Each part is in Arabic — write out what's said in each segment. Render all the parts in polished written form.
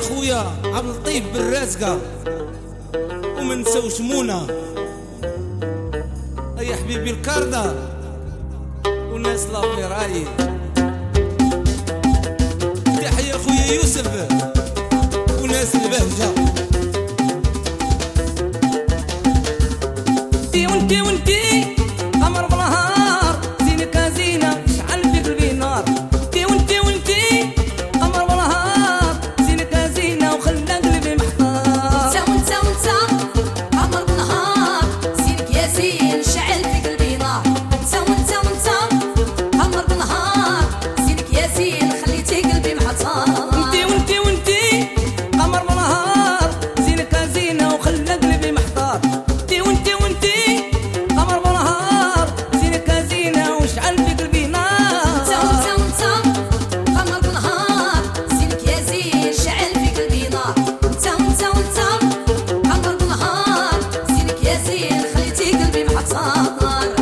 خويا عبد اللطيف بالرازقة وما نساوش منى. يا حبيبي الكاردا والناس لافي راي. تحية خويا يوسف وناس البهجة. انتي وانتي وانتي قمر بنهار زينك زينة شعل في قلبي نار. انتي وانتي وانتي قمر بنهار زينك زينة وخلى قلبي محتار. انت قمر بنهار زينك يا زين شعل في قلبي نار. انت قمر بنهار زينك يا زين خليتي قلبي محتار. انتي وانتي وانتي قمر بنهار زينك زينة وخلى قلبي محتار. انتي وانتي وانتي قمر بنهار زينك زينة وشعل في قلبي نار. انت قمر بنهار زينك يا زين شعل في قلبي نار. انت قمر بنهار زينك يا زين خليتي قلبي محتار.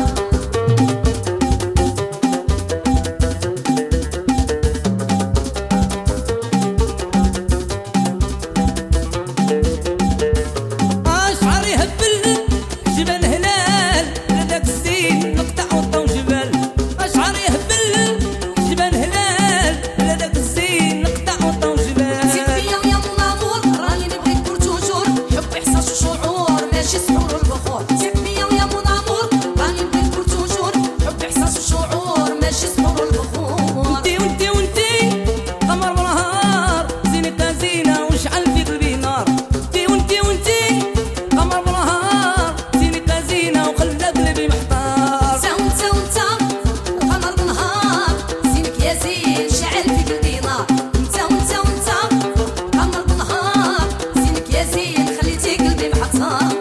شعري هبل جبل هلال هذاك الزين نقطع وطو جبل. شعري هبل جبل هلال هذاك الزين نقطع وطو جبل. زيد بيا ويا مون امور راني نبغيك بور توجور. حب احساس وشعور ماشي سحور والبخور. زيد بيا ويا مون امور راني نبغيك بور توجور. حب احساس وشعور ماشي سحور والبخور. انتي وانتي وانتي قمر بنهار زينك زينة وشعل في قلبي نار. انتي وانتي وانتي قمر بنهار زينك زينة وخلى قلبي محتار. انت قمر بنهار زينك يا زين شعل في قلبي نار. انت قمر بنهار زينك يا زين خليتي قلبي محتار.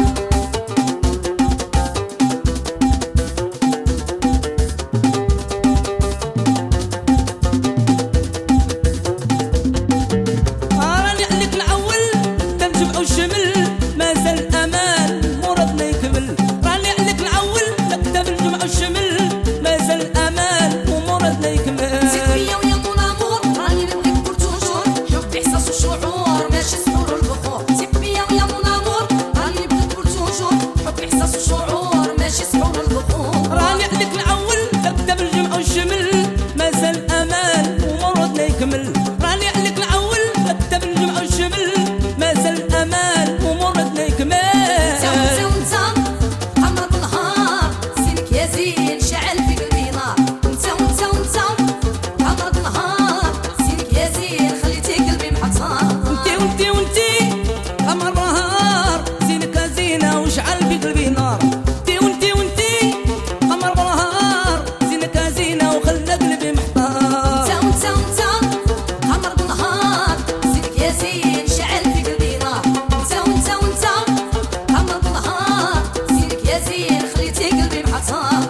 راني عليك العول تنجمع والشمل مازال امان مرادنا يكمل. راني عليك العول نكتب الجمع والشمل مازال امان ومرادنا يكمل. زيد بيا ويا مون امور راني نبغيك بور توجور. حب احساس وشعور ماشي سحور والبخور. زيد بيا ويا مون امور راني نبغيك بور توجور. حب احساس وشعور ماشي سحور والبخور. راني عليك العول نكتب الجمع والشمل مازال امان ومرادنا يكمل. راني عليك العول نكتب الجمع والشمل مازال امان ومرادنا يكمل. انت قمر بنهار زينك يا زين شعل في قلبي نار. انت قمر بنهار زينك يا زين خليتي قلبي محتار. انتي وانتي وانتي قمر بنهار زينك زينة وشعل في قلبي نار. انتي وانتي وانتي قمر بنهار زينك زينة وخلى قلبي محتار. انت قمر بنهار زينك يا زين شعل في قلبي نار. انت قمر بنهار زينك يا زين خليتي قلبي محتار.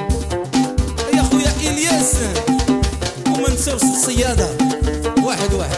يا خويا إلياس وما نساوش الصيادة واحد واحد.